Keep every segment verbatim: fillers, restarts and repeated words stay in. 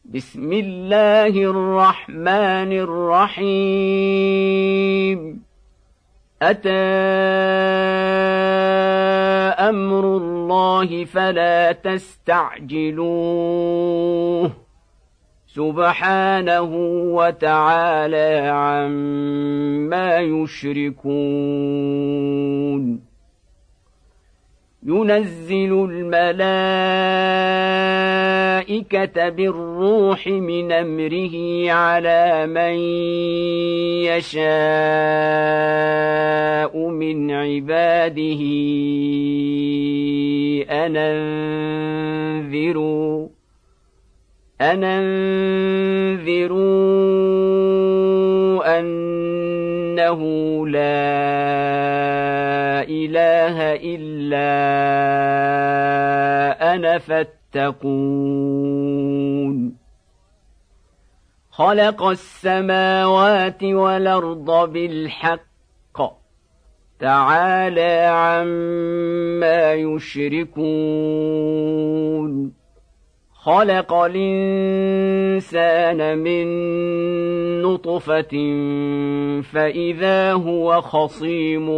بسم الله الرحمن الرحيم أتى أمر الله فلا تستعجلوه سبحانه وتعالى عما يشركون ينزل الملائكة بالروح من أمره على من يشاء من عباده أن أنذروا أن أنذروا أنه لا إله إلا أنا فاتقون خلق السماوات والأرض بالحق تعالى عما يشركون خلق الإنسان من نطفة فإذا هو خصيم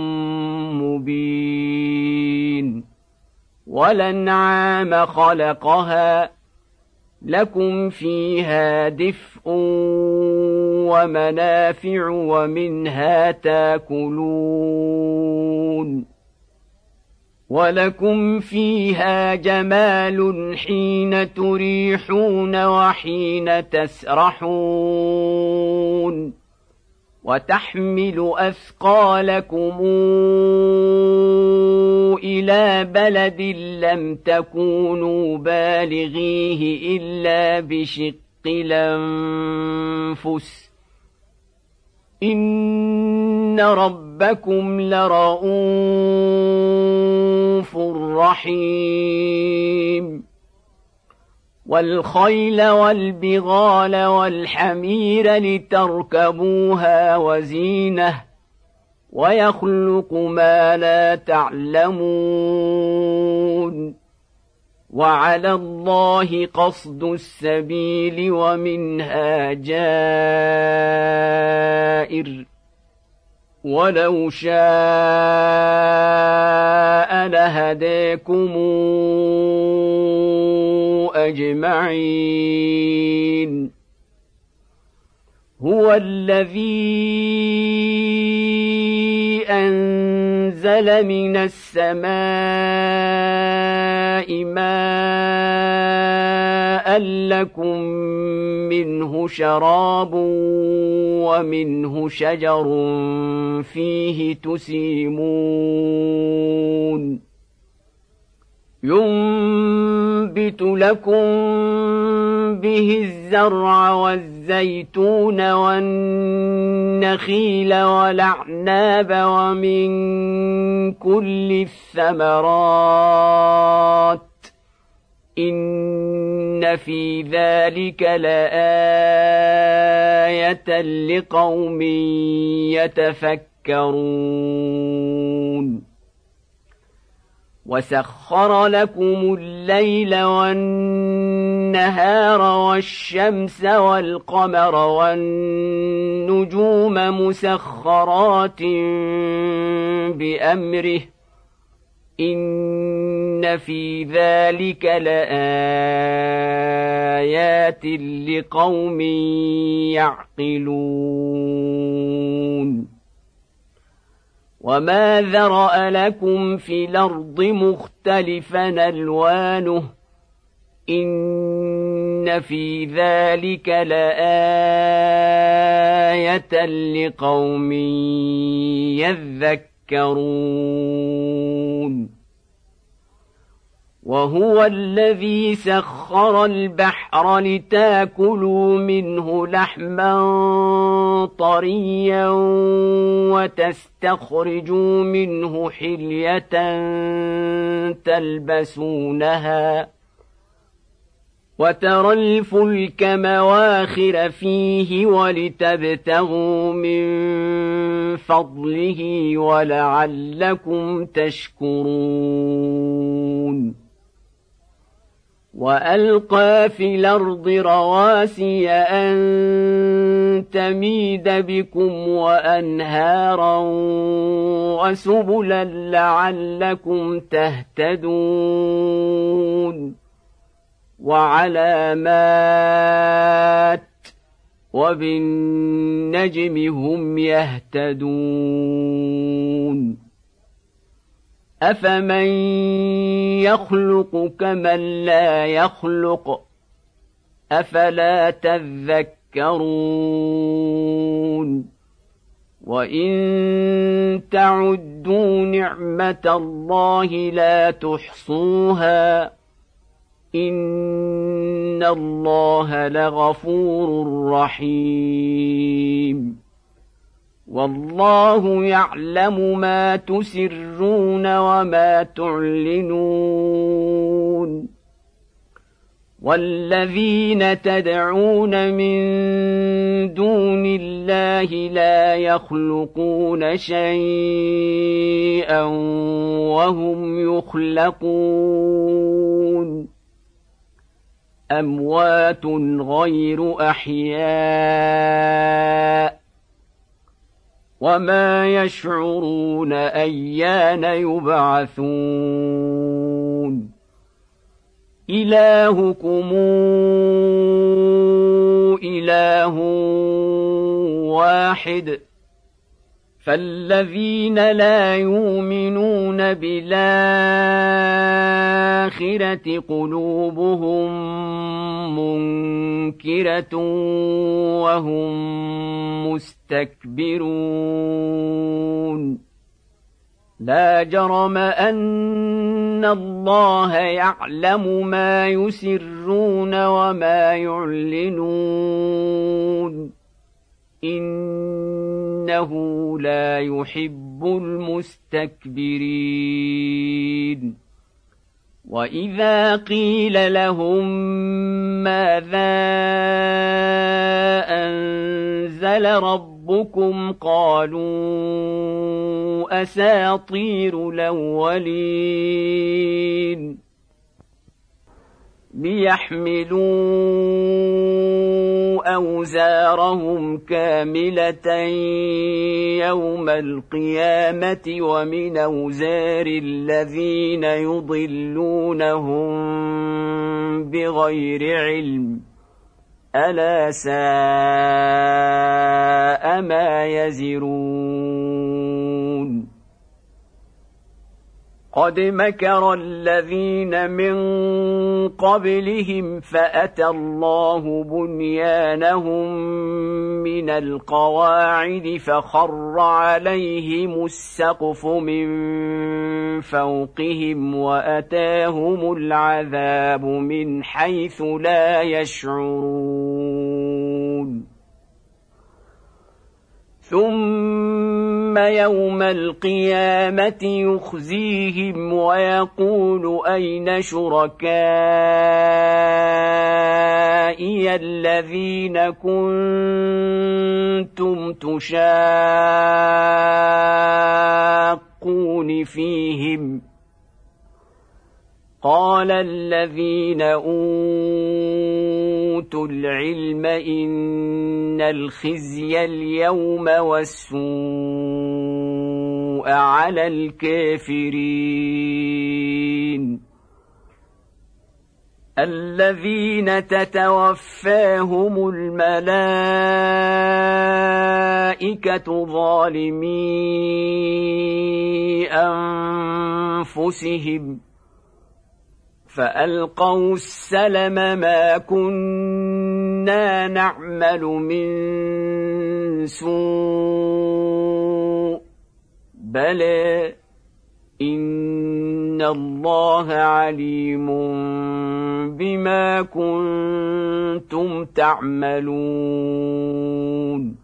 مبين والأنعام خلقها لكم فيها دفء ومنافع ومنها تاكلون ولكم فيها جمال حين تريحون وحين تسرحون وتحمل أثقالكم إلى بلد لم تكونوا بالغيه إلا بشق الأنفس إن ربكم لرءوف رحيم والخيل والبغال والحمير لتركبوها وزينة ويخلق ما لا تعلمون وعلى الله قصد السبيل ومنها جائر ولو شاء لهديكم أجمعين هو الذي أنزل من السماء ماء لكم منه شراب ومنه شجر فيه تسيمون ينبت لكم به الزرع والزيتون والنخيل والأعناب ومن كل الثمرات إن في ذلك لآية لقوم يتفكرون وسخر لكم الليل والنهار والشمس والقمر والنجوم مسخرات بأمره إن في ذلك لآيات لقوم يعقلون وما ذرأ لكم في الأرض مختلفا ألوانه إن في ذلك لآية لقوم يذكرون وهو الذي سخر البحر لتاكلوا منه لحما طريا وتستخرجوا منه حلية تلبسونها وترى الفلك مواخر فيه ولتبتغوا من فضله ولعلكم تشكرون وألقى في الأرض رواسي أن تميد بكم وأنهارا وسبلا لعلكم تهتدون وعلامات وبالنجم هم يهتدون أفمن يخلق كمن لا يخلق أفلا تذكرون وإن تعدوا نعمة الله لا تحصوها إن الله لغفور رحيم والله يعلم ما تسرون وما تعلنون والذين تدعون من دون الله لا يخلقون شيئا وهم يخلقون أموات غير أحياء وما يشعرون أيان يبعثون إلهكم إله واحد فالذين لا يؤمنون بالآخرة قلوبهم منكرة وهم مستكبرون لا جرم أن الله يعلم ما يسرون وما يعلنون إنه لا يحب المستكبرين وإذا قيل لهم ماذا أنزل ربكم قالوا أساطير الأولين ليحملوا أوزارهم كاملة يوم القيامة ومن أوزار الذين يضلونهم بغير علم ألا ساء ما يزرون قد مكر الذين من قبلهم فأتى الله بنيانهم من القواعد فخر عليهم السقف من فوقهم وأتاهم العذاب من حيث لا يشعرون ثم يوم القيامة يخزيهم ويقول أين شركائي الذين كنتم تشاقون فيهم قال الذين أوتوا العلم إن الخزي اليوم والسوء على الكافرين الذين تتوفاهم الملائكة ظالمي أنفسهم فألقوا السلم ما كنا نعمل من سوء بلى إن الله عليم بما كنتم تعملون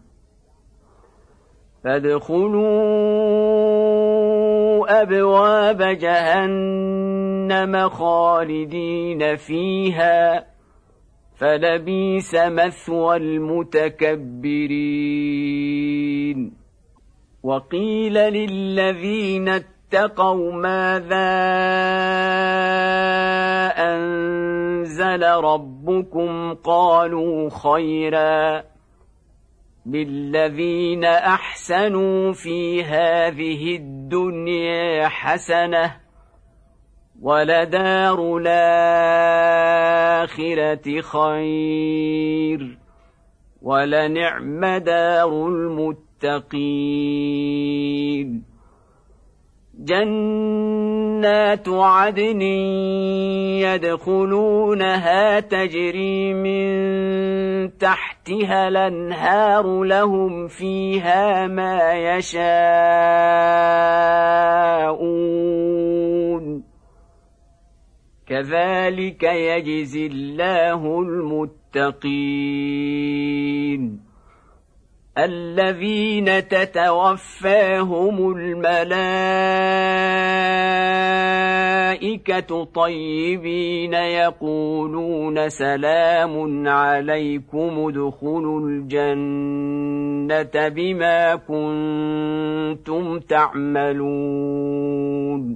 فادخلوا أبواب جهنم خالدين فيها فلبئس مثوى المتكبرين وقيل للذين اتقوا ماذا أنزل أنزل ربكم قالوا خيرا للذين أحسنوا في هذه الدنيا حسنة ولدار الآخرة خير ولنعم دار المتقين جنات عدن يدخلونها تجري من تحتها الأنهار لهم فيها ما يشاءون كذلك يجزي الله المتقين الذين تتوفاهم الملائكة طيبين يقولون سلام عليكم ادخلوا الجنة بما كنتم تعملون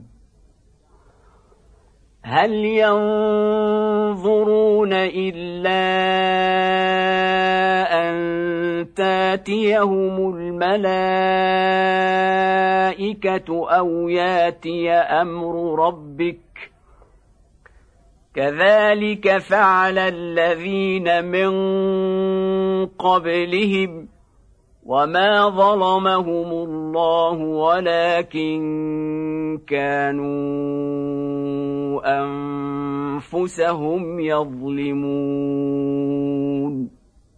هل ينظرون إلا أن تاتيهم الملائكة أو ياتي أمر ربك كذلك فعل الذين من قبلهم وما ظلمهم الله ولكن كانوا أنفسهم يظلمون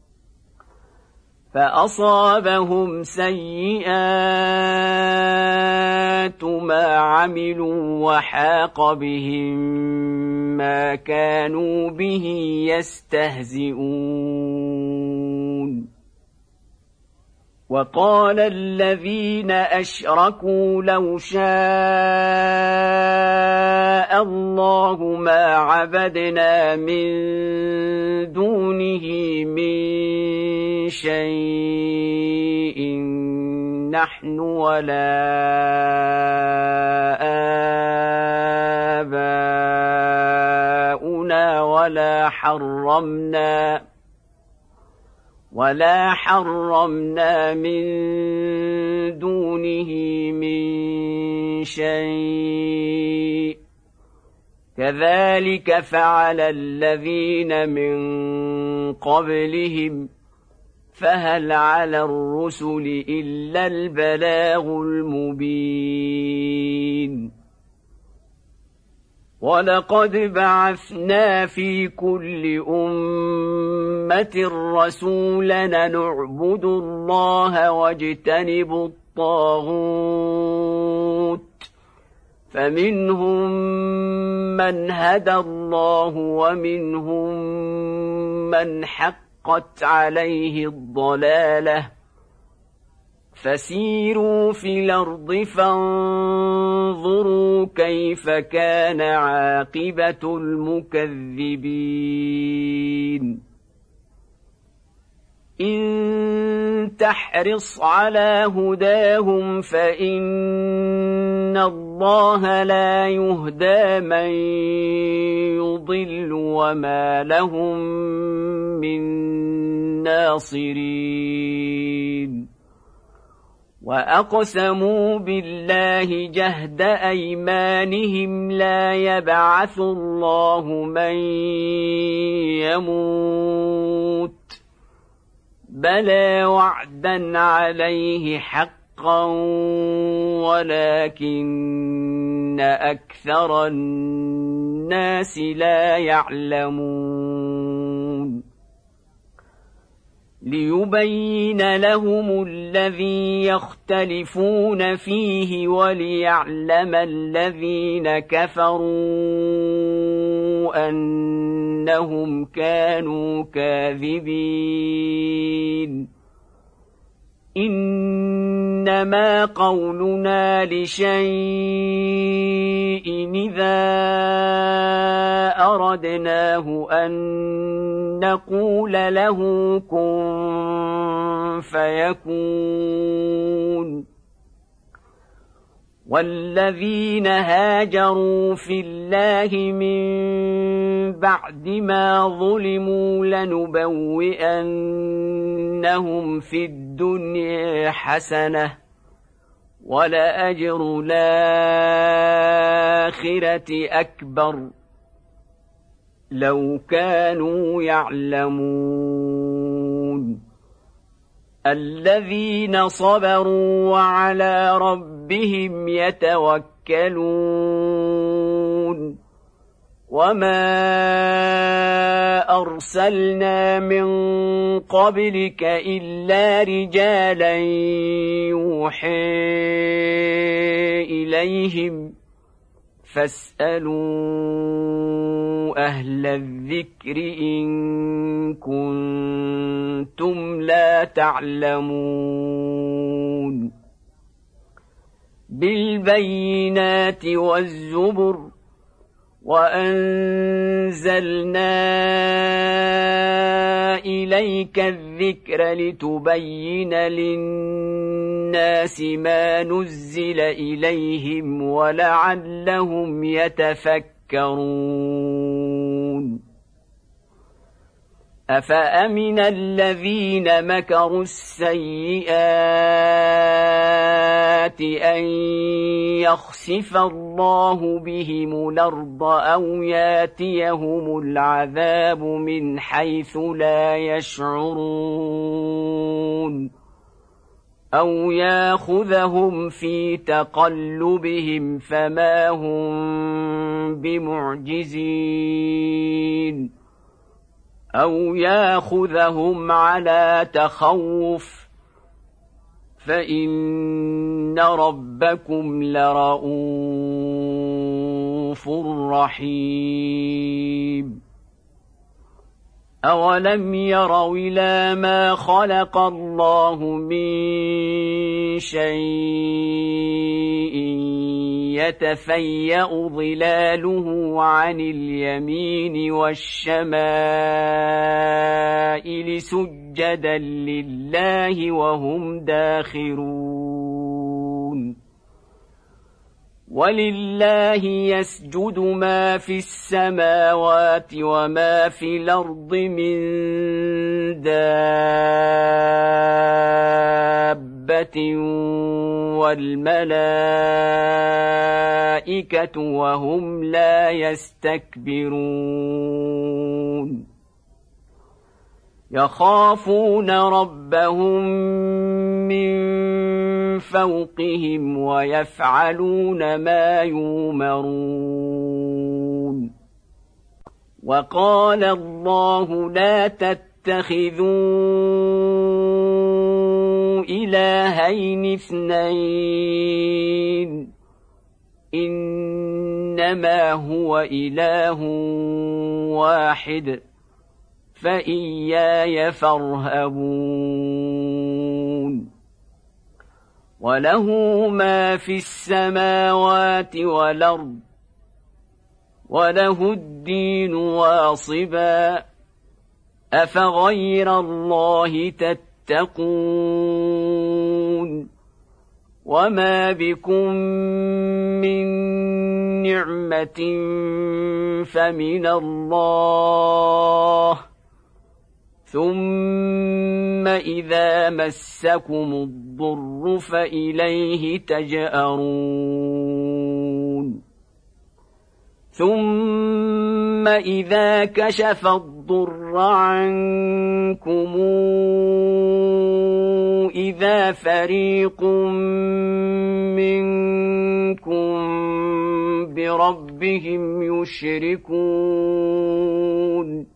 فأصابهم سيئات ما عملوا وحاق بهم ما كانوا به يستهزئون وقال الذين أشركوا لو شاء الله ما عبدنا من دونه من شيء نحن ولا آباؤنا ولا حرمنا ولا حرمنا من دونه من شيء كذلك فعل الذين من قبلهم فهل على الرسل إلا البلاغ المبين ولقد بعثنا في كل أمة رسولا نعبد الله واجتنب الطاغوت فمنهم من هدى الله ومنهم من حقت عليه الضلالة فسيروا في الأرض فانظروا كيف كان عاقبة المكذبين إن تحرص على هداهم فإن الله لا يهدى من يضل وما لهم من ناصرين وأقسموا بالله جهد أيمانهم لا يبعث الله من يموت بلى وعدا عليه حقا ولكن أكثر الناس لا يعلمون ليبين لهم الذي يختلفون فيه وليعلم الذين كفروا أنهم كانوا كاذبين إنما قولنا لشيء إذا أردناه أن نقول له كن فيكون والذين هاجروا في الله من بعد ما ظلموا لنبوئنهم في الدنيا حسنة ولأجر الآخرة أكبر لو كانوا يعلمون الذين صبروا وعلى ربهم يتوكلون وما أرسلنا من قبلك إلا رجالا يوحي إليهم فاسألوا أهل الذكر إن كنتم لا تعلمون بالبينات والزبر وأنزلنا إليك الذكر لتبين للناس ما نزل إليهم ولعلهم يتفكرون أفأمن الذين مكروا السيئات أن يخسف الله بهم الأرض أو ياتيهم العذاب من حيث لا يشعرون أو ياخذهم في تقلبهم فما هم بمعجزين أو ياخذهم على تخوف فإن ربكم لرءوف رحيم أولم يروا إلى ما خلق الله من شيء يتفيأ ظلاله عن اليمين والشمائل سجدا لله وهم داخرون ولله يسجد ما في السماوات وما في الأرض من دابة والملائكة وهم لا يستكبرون يخافون ربهم من فوقهم ويفعلون ما يؤمرون وقال الله لا تتخذوا إلهين اثنين إنما هو إله واحد فإياي فارهبون وله ما في السماوات والأرض وله الدين واصبا أفغير الله تتقون وما بكم من نعمة فمن الله ثم إذا مسكم الضر فإليه تجأرون ثم إذا كشف الضر عنكم إذا فريق منكم بربهم يشركون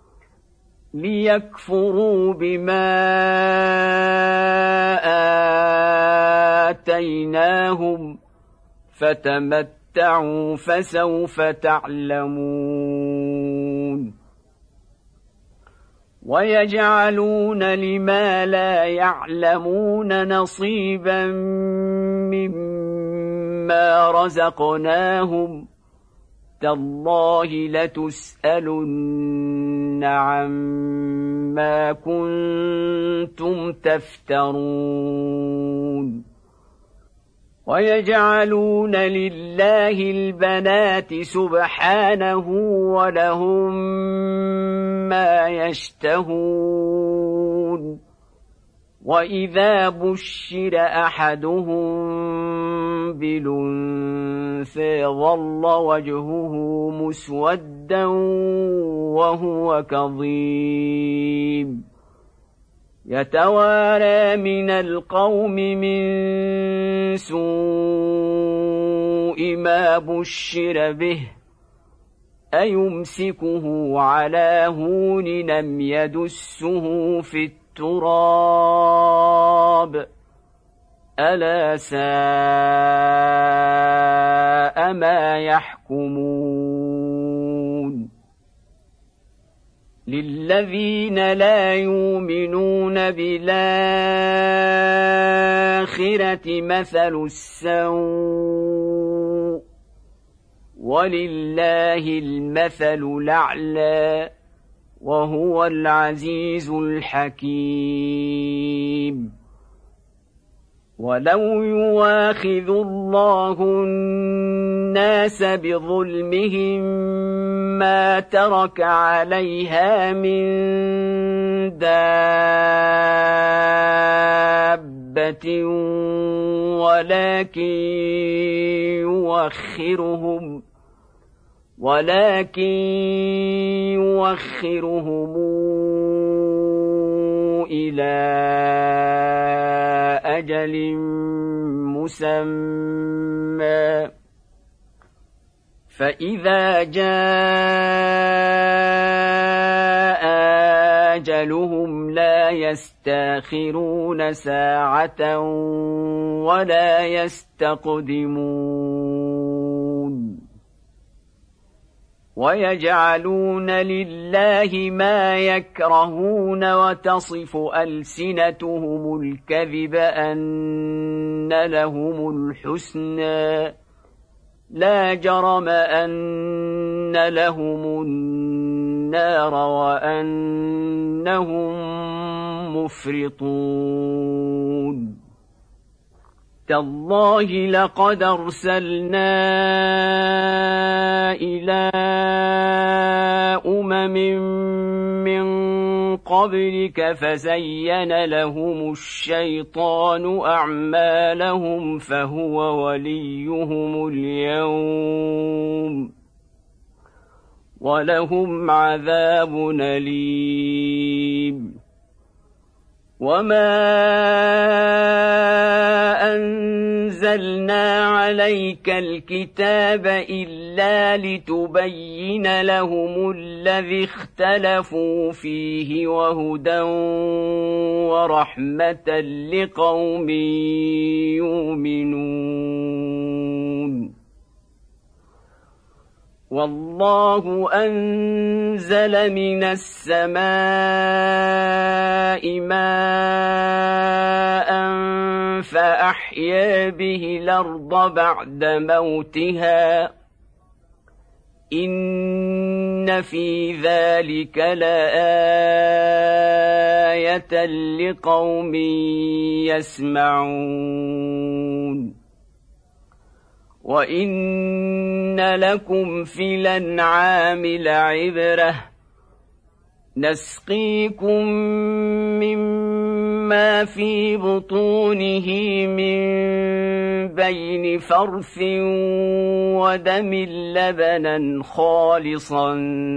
ليكفروا بما آتيناهم فتمتعوا فسوف تعلمون ويجعلون لما لا يعلمون نصيبا مما رزقناهم تالله لتسألن عما كنتم تفترون ويجعلون لله البنات سبحانه ولهم ما يشتهون وإذا بشر أحدهم بالأنثى ظل وجهه مسودا وهو كظيم يتوارى من القوم من سوء ما بشر به أيمسكه على هون لم يدسه في التراب ألا ساء ما يحكمون للذين لا يؤمنون بالآخرة مثل السوء ولله المثل الأعلى وهو العزيز الحكيم ولو يواخذ الله الناس بظلمهم ما ترك عليها من دابة ولكن يؤخرهم ولكن يؤخرهم إلى أجل مسمى فإذا جاء أجلهم لا يستأخرون ساعة ولا يستقدمون ويجعلون لله ما يكرهون وتصف ألسنتهم الكذب أن لهم الحسنى لا جرم أن لهم النار وأنهم مفرطون تالله لقد أرسلنا إلى أمم من قبلك فزين لهم الشيطان أعمالهم فهو وليهم اليوم ولهم عذاب أليم وما أنزلنا عليك الكتاب إلا لتبين لهم الذي اختلفوا فيه وهدى ورحمة لقوم يؤمنون والله أنزل من السماء ماء فأحيا به الأرض بعد موتها إن في ذلك لآية لقوم يسمعون وإن لكم في الأنعام لعبرة نسقيكم مما في بطونه من بين فرث ودم لبنا خالصا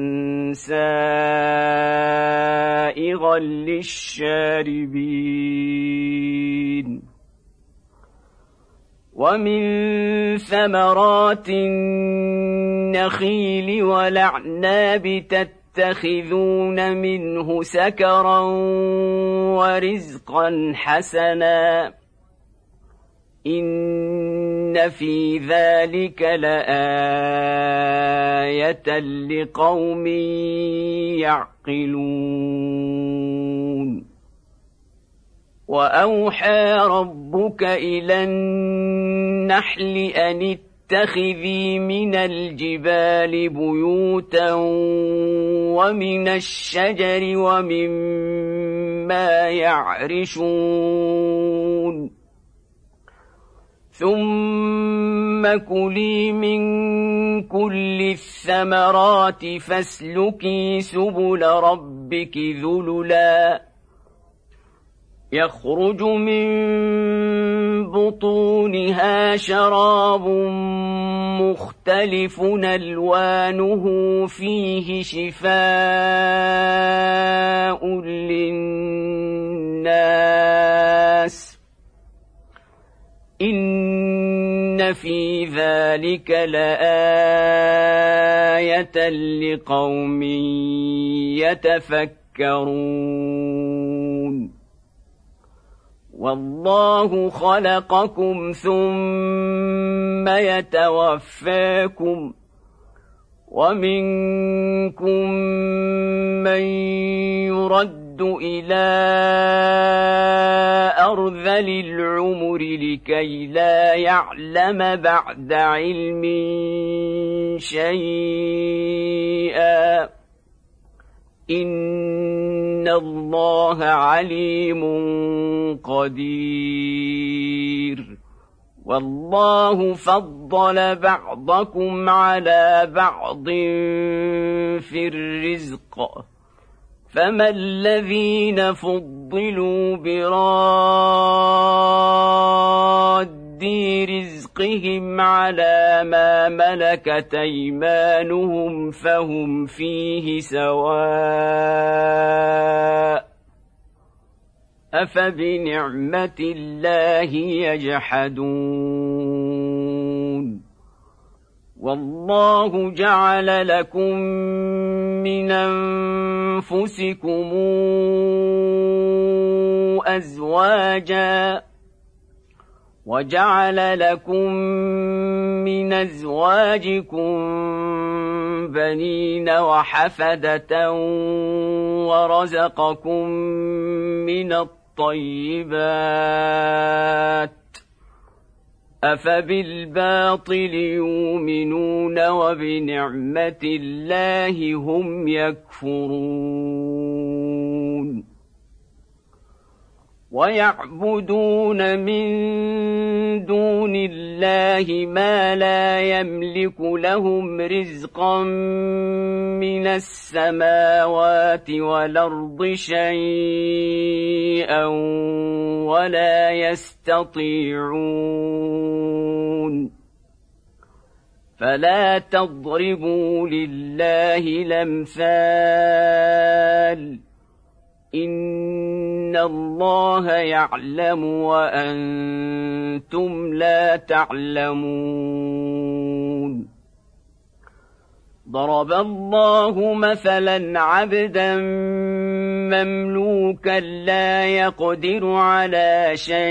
سائغا للشاربين ومن ثمرات النخيل والأعناب تتخذون منه سكرا ورزقا حسنا إن في ذلك لآية لقوم يعقلون وأوحى ربك إلى النحل أن اتخذي من الجبال بيوتا ومن الشجر ومما يعرشون ثم كلي من كل الثمرات فاسلكي سبل ربك ذللا يخرج من بطونها شراب مختلف ألوانه فيه شفاء للناس إن في ذلك لآية لقوم يتفكرون والله خلقكم ثم يتوفاكم ومنكم من يرد إلى أرذل العمر لكي لا يعلم بعد علم شيئا إن الله عليم قدير والله فضل بعضكم على بعض في الرزق فما الذين فضلوا براد رزقهم على ما ملكت أيمانهم فهم فيه سواء أفبنعمة الله يجحدون والله جعل لكم من أنفسكم أزواجا وجعل لكم من أزواجكم بنين وحفدة ورزقكم من الطيبات أفبالباطل يؤمنون وبنعمة الله هم يكفرون ويعبدون من دون الله ما لا يملك لهم رزقا من السماوات والأرض شيئا ولا يستطيعون فلا تضربوا لله الأمثال إن الله يعلم وأنتم لا تعلمون ضرب الله مثلا عبدا مملوكا لا يقدر على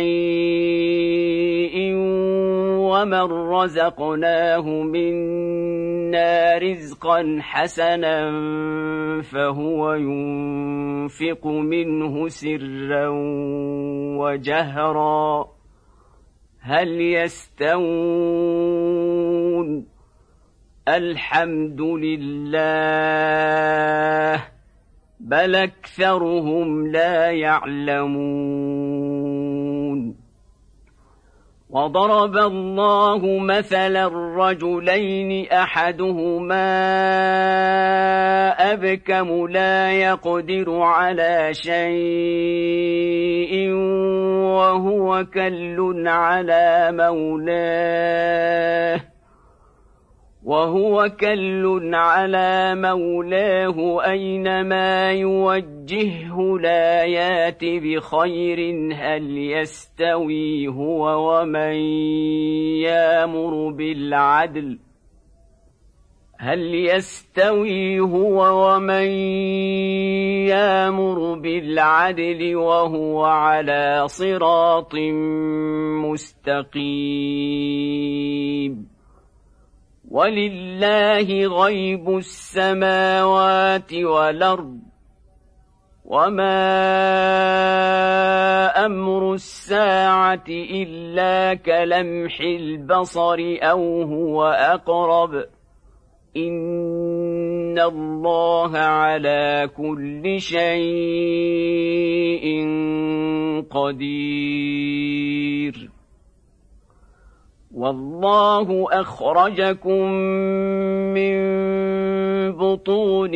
شيء ومن رزقناه منا رزقا حسنا فهو ينفق منه سرا وجهرا هل يستوون الحمد لله بل أكثرهم لا يعلمون وضرب الله مثلا رجلين أحدهما أبكم لا يقدر على شيء وهو كل على مولاه وهو كل على مولاه أينما يوجهه لا يات بخير هل يستوي هو ومن يأمر بالعدل هل يستوي هو ومن يأمر بالعدل وهو على صراط مستقيم ولله غيب السماوات والأرض وما أمر الساعة إلا كلمح البصر أو هو أقرب إن الله على كل شيء قدير والله أخرجكم من بطون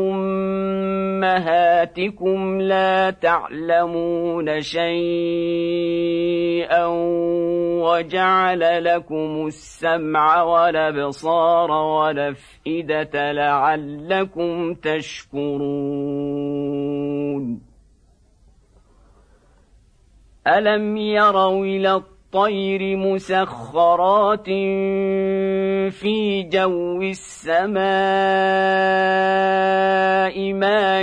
أمهاتكم لا تعلمون شيئا وجعل لكم السمع والأبصار والأفئدة لعلكم تشكرون ألم يروا إلى الطير مسخرات في جو السماء ما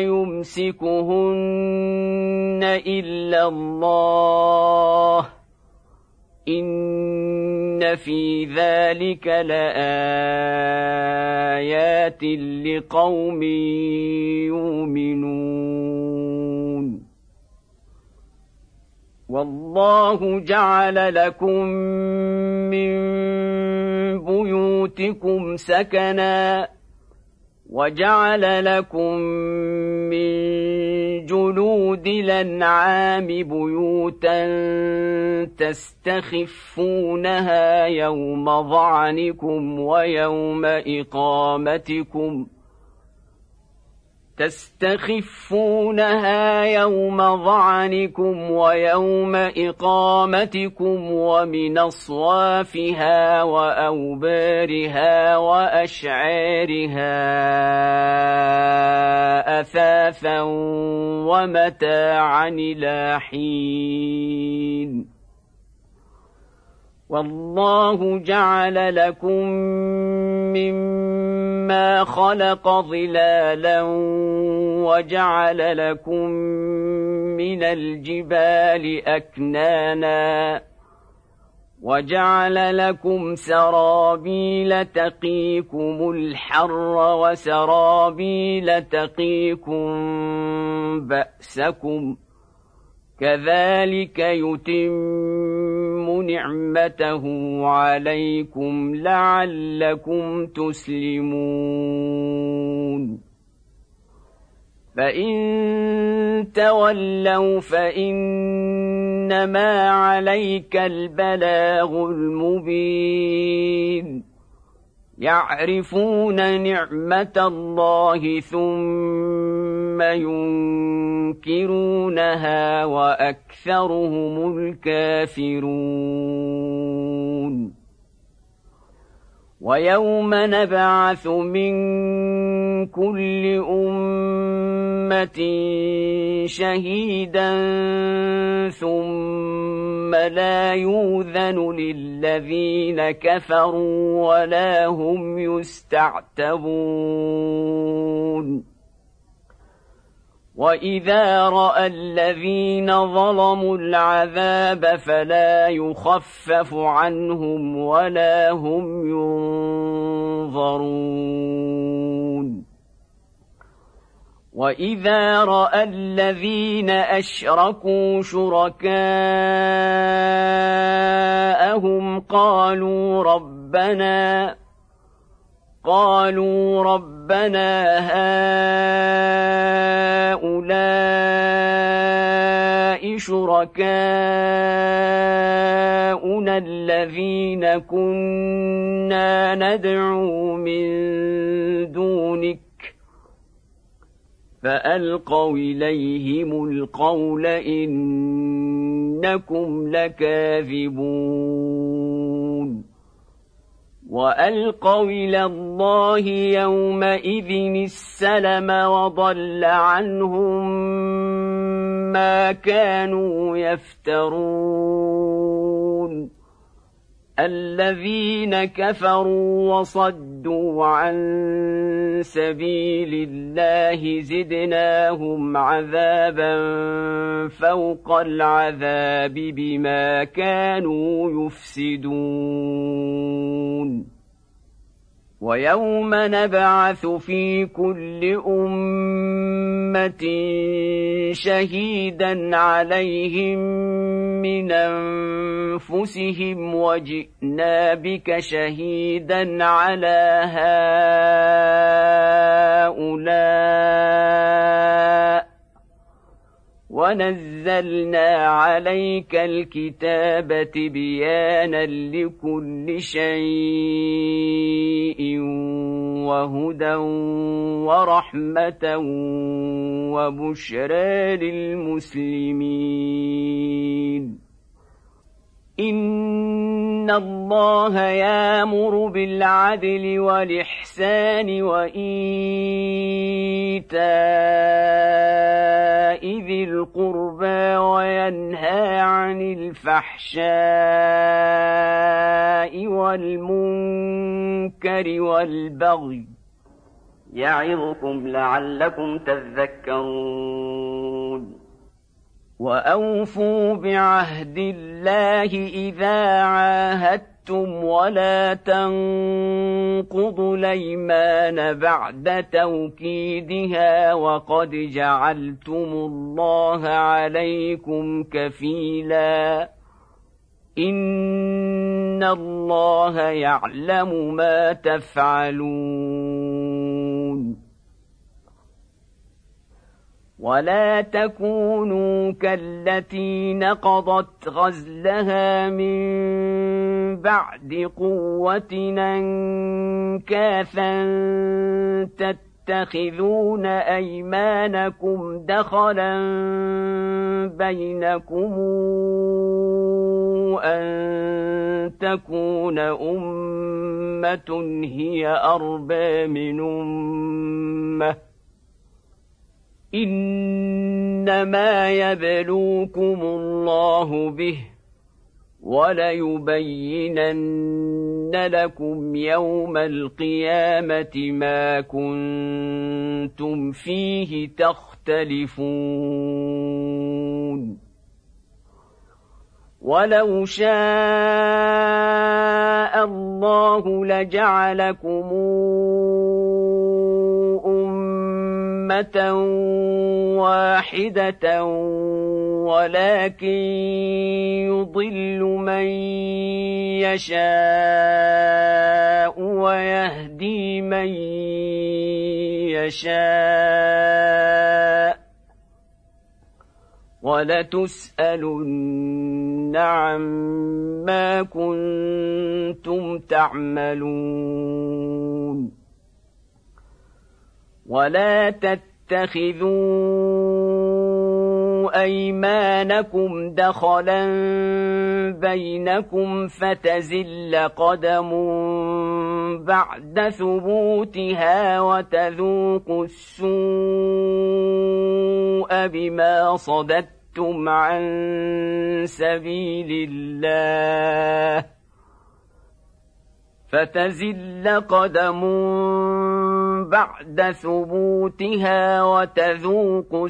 يمسكهن إلا الله إن في ذلك لآيات لقوم يؤمنون والله جعل لكم من بيوتكم سكنا وجعل لكم من جلود الأنعام بيوتا تستخفونها يوم ظعنكم ويوم إقامتكم تستخفونها يوم ظعنكم ويوم إقامتكم ومن أصوافها وأوبارها وأشعارها أثاثا ومتاعا إلى حين والله جعل لكم مما خلق ظلالا وجعل لكم من الجبال أكنانا وجعل لكم سرابيل تقيكم الحر وسرابيل تقيكم بأسكم كذلك يتم نعمته عليكم لعلكم تسلمون فإن تولوا فإنما عليك البلاغ المبين يعرفون نعمة الله ثم ينكرونها وأكثرهم الكافرون ويوم نبعث من كل أمة شهيدا ثم لا يؤذن للذين كفروا ولا هم يستعتبون وإذا رأى الذين ظلموا العذاب فلا يخفف عنهم ولا هم ينظرون وإذا رأى الذين أشركوا شركاءهم قالوا ربنا قالوا ربنا هؤلاء شركاؤنا الذين كنا ندعو من دونك فألقوا إليهم القول إنكم لكاذبون وألقوا إلى الله يومئذ السلم وضل عنهم ما كانوا يفترون الذين كفروا وصدوا عن سبيل الله زدناهم عذابا فوق العذاب بما كانوا يفسدون ويوم نبعث في كل أمة شهيدا عليهم من أنفسهم وجئنا بك شهيدا على هؤلاء ونزلنا عليك الكتاب تبيانا لكل شيء وهدى ورحمة وبشرى للمسلمين. إن الله يأمر بالعدل والإحسان وإيتاء ذي القربى وينهى عن الفحشاء والمنكر والبغي يعظكم لعلكم تذكرون. وأوفوا بعهد الله إذا عاهدتم ولا تنقضوا الأيمان بعد توكيدها وقد جعلتم الله عليكم كفيلا إن الله يعلم ما تفعلون. ولا تكونوا كالتي نقضت غزلها من بعد قوة أنكاثا تتخذون أيمانكم دخلا بينكم أن تكون أمة هي أربى من أمة إنما يبلوكم الله به وليبينن لكم يوم القيامة ما كنتم فيه تختلفون. ولو شاء الله لجعلكم أمة واحدة ولكن يضل من يشاء ويهدي من يشاء ولتسألن عما كنتم تعملون. ولا تتخذوا أيمانكم دخلا بينكم فتزل قدم بعد ثبوتها وتذوقوا السوء بما صددتم عن سبيل الله فتزل قدم بعد ثبوتها وتذوقوا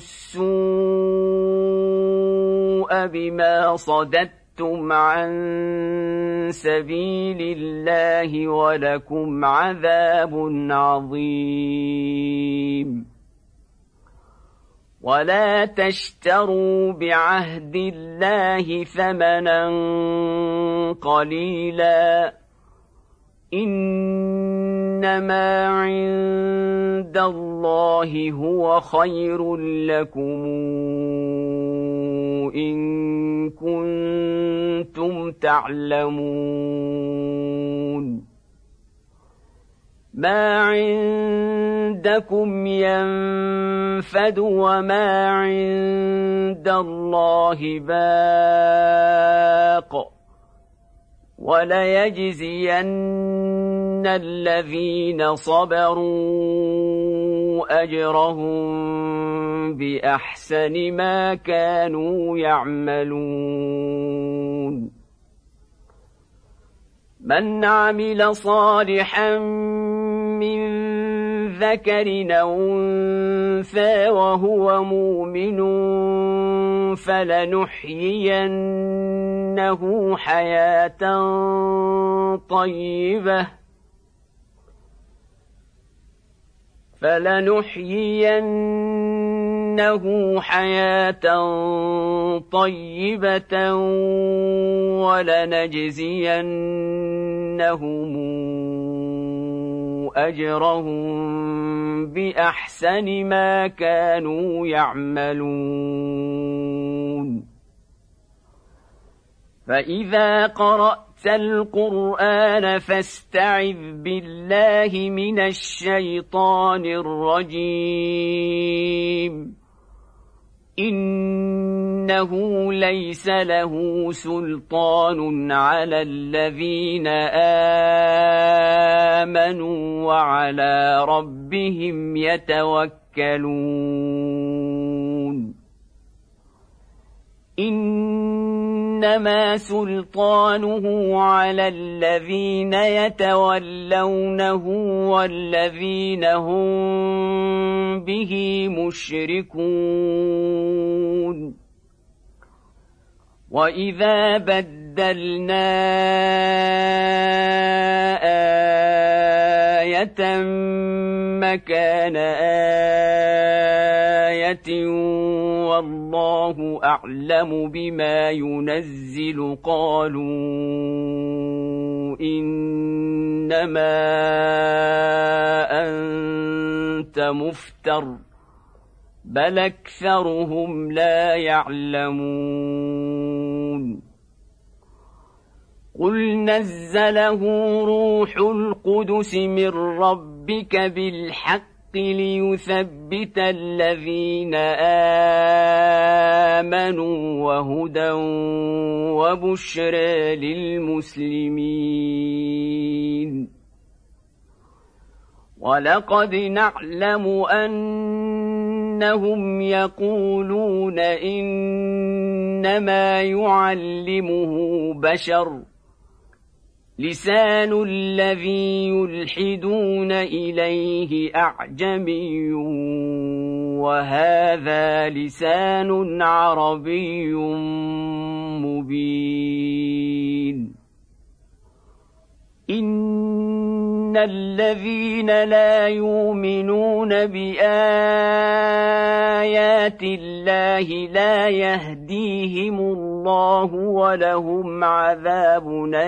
السوء بما صددتم عن سبيل الله ولكم عذاب عظيم. ولا تشتروا بعهد الله ثمنا قليلا إنما عند الله هو خير لكم إن كنتم تعلمون. ما عندكم ينفد وما عند الله باق وليجزين الذين صبروا أجرهم بأحسن ما كانوا يعملون. من عمل صالحا من ذكر أو أنثى وهو مؤمن فلنحيينه حياة طيبة فلنحيينه حياة طيبة ولنجزينهم أجرهم بأحسن ما كانوا يعملون. فإذا قرأت القرآن فاستعذ بالله من الشيطان الرجيم. إنه ليس له سلطان على الذين آمنوا وعلى ربهم يتوكلون. إنما سلطانه على الذين يتولونه والذين هم به مشركون. وإذا بدلنا آية مكان آية والله أعلم بما ينزل قالوا إنما أنت مفتر بل أكثرهم لا يعلمون. قل نزله روح القدس من ربك بالحق ليثبت الذين آمنوا وهدى وبشرى للمسلمين. ولقد نعلم أنهم يقولون إنما يعلمه بشر لسان الذي يلحدون إليه أعجمي وهذا لسان عربي مبين. إن الذين لا يؤمنون بآيات الله لا يهديهم الله ولهم عذاب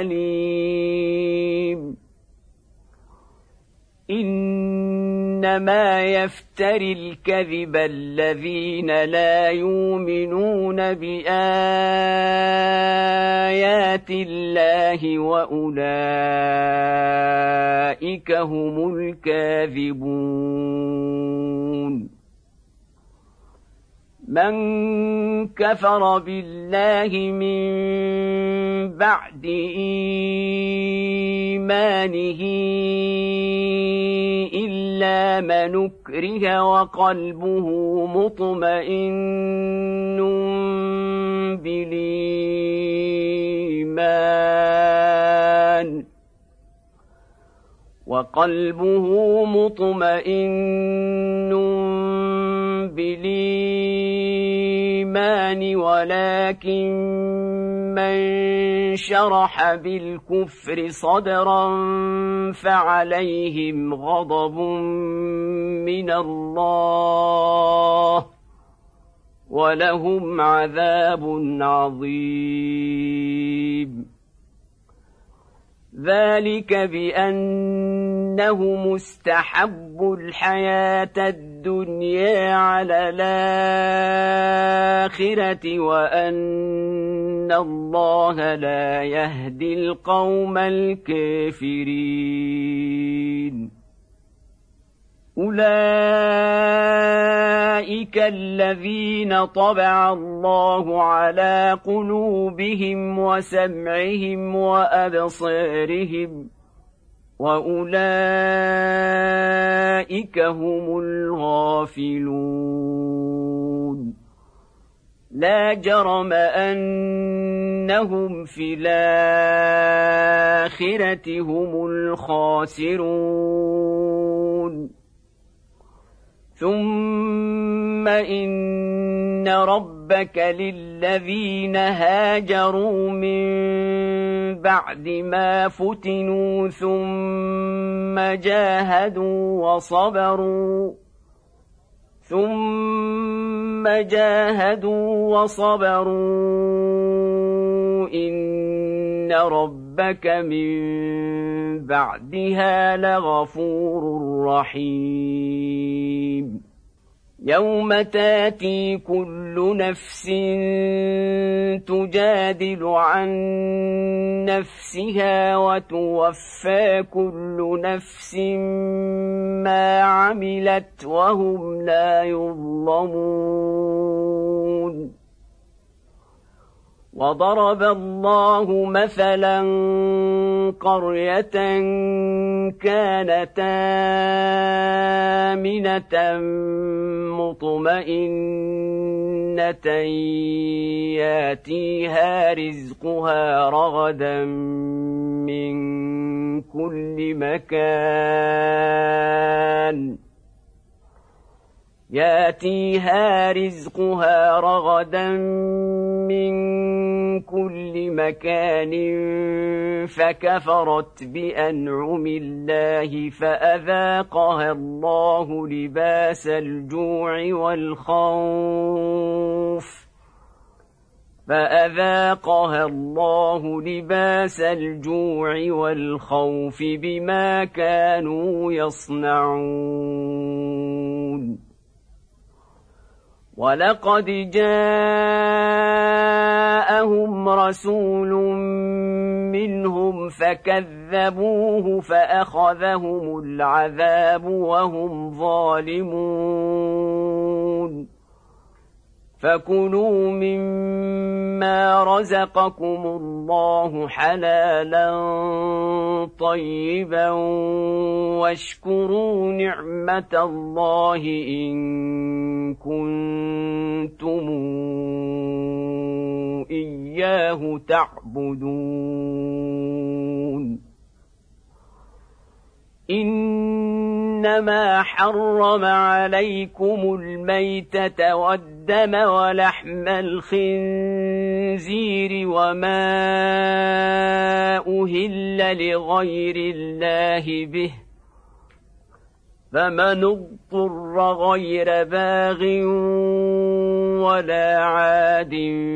أليم. إنما يفتري الكذب الذين لا يؤمنون بآيات الله وأولئك هم الكاذبون. من كفر بالله من بعد إيمانه إلا من أكره وقلبه مطمئن بالإيمان وقلبه مطمئن بالإيمان ولكن من شرح بالكفر صدرا فعليهم غضب من الله ولهم عذاب عظيم. ذلك بأنه مستحب الحياة الدنيا على الآخرة وأن الله لا يهدي القوم الكافرين. أولئك الذين طبع الله على قلوبهم وسمعهم وأبصارهم وأولئك هم الغافلون. لا جرم أنهم في الآخرة هم الخاسرون. ثم إن ربك للذين هاجروا من بعد ما فتنوا ثم جاهدوا وصبروا ثم جاهدوا وصبروا إن إن ربك من بعدها لغفور رحيم يوم تاتي كل نفس تجادل عن نفسها وتوفى كل نفس ما عملت وهم لا يظلمون وضرب الله مثلا قرية كانت آمنة مطمئنة ياتيها رزقها رغدا من كل مكان ياتيها رزقها رغدا من كل مكان فكفرت بأنعم الله فأذاقها الله لباس الجوع والخوف فأذاقها الله لباس الجوع والخوف بما كانوا يصنعون ولقد جاءهم رسول منهم فكذبوه فأخذهم العذاب وهم ظالمون فكلوا مما رزقكم الله حلالا طيبا واشكروا نعمة الله إن كنتم إياه تعبدون إنما حرم عليكم الميتة والدم ولحم الخنزير وما أهل لغير الله به فمن اضطر غير باغ ولا عاد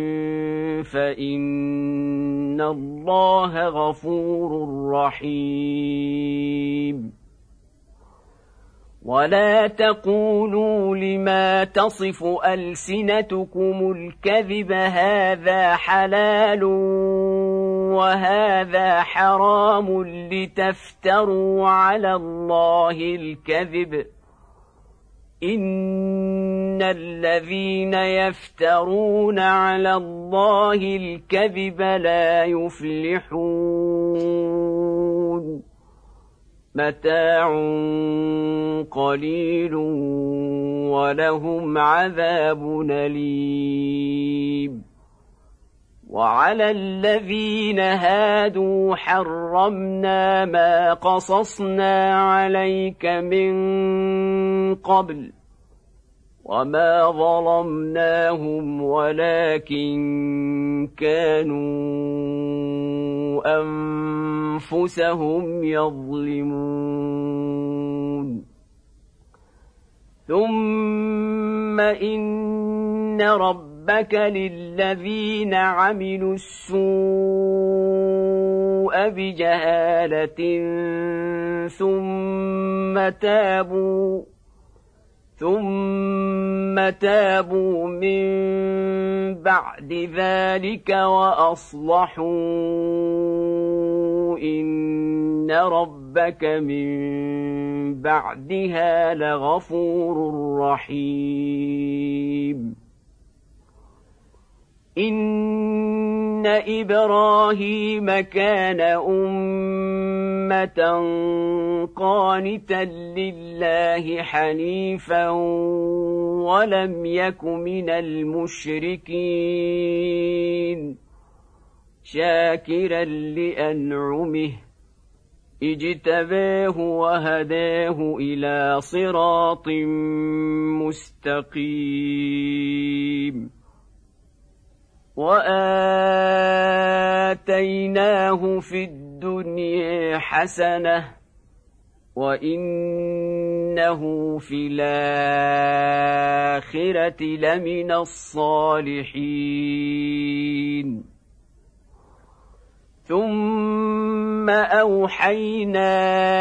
فإن الله غفور رحيم ولا تقولوا لما تصف ألسنتكم الكذب هذا حلال وهذا حرام لتفتروا على الله الكذب إن الذين يفترون على الله الكذب لا يفلحون متاع قليل ولهم عذاب أليم وعلى الذين هادوا حرمنا ما قصصنا عليك من قبل وما ظلمناهم ولكن كانوا أنفسهم يظلمون ثم إن ربك للذين عملوا السوء بجهالة ثم تابوا ثم تابوا من بعد ذلك وأصلحوا إن ربك من بعدها لغفور رحيم إن إبراهيم كان أمة قانتا لله حنيفا ولم يك من المشركين شاكرا لأنعمه اجتباه وهداه إلى صراط مستقيم وآتيناه في الدنيا حسنة وإنه في الآخرة لمن الصالحين ثم أوحينا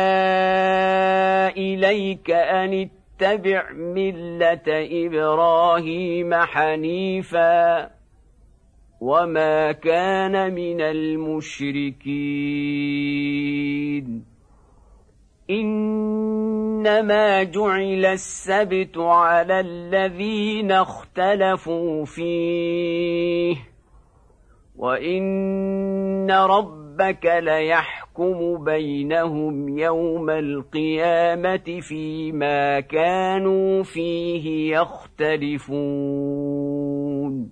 إليك أن اتبع ملة إبراهيم حنيفا وما كان من المشركين إنما جعل السبت على الذين اختلفوا فيه وإن ربك ليحكم بينهم يوم القيامة فيما كانوا فيه يختلفون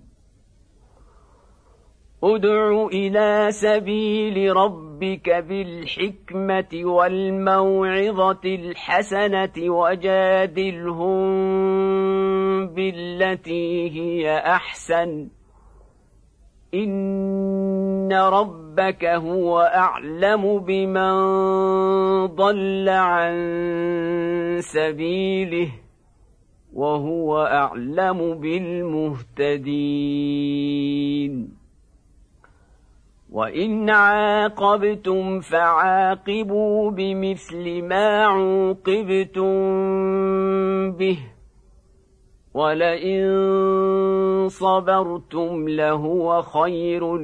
ادع إلى سبيل ربك بالحكمة والموعظة الحسنة وجادلهم بالتي هي أحسن إن ربك هو أعلم بمن ضل عن سبيله وهو أعلم بالمهتدين وإن عاقبتم فعاقبوا بمثل ما عوقبتم به ولئن صبرتم لهو خير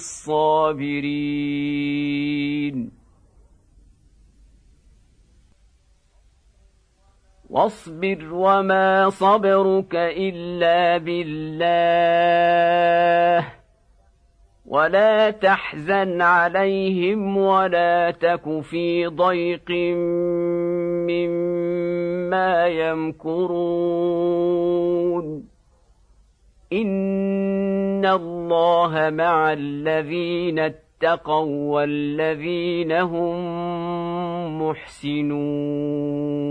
للصابرين واصبر وما صبرك إلا بالله ولا تحزن عليهم ولا تك في ضيق مما يمكرون إن الله مع الذين اتقوا والذين هم محسنون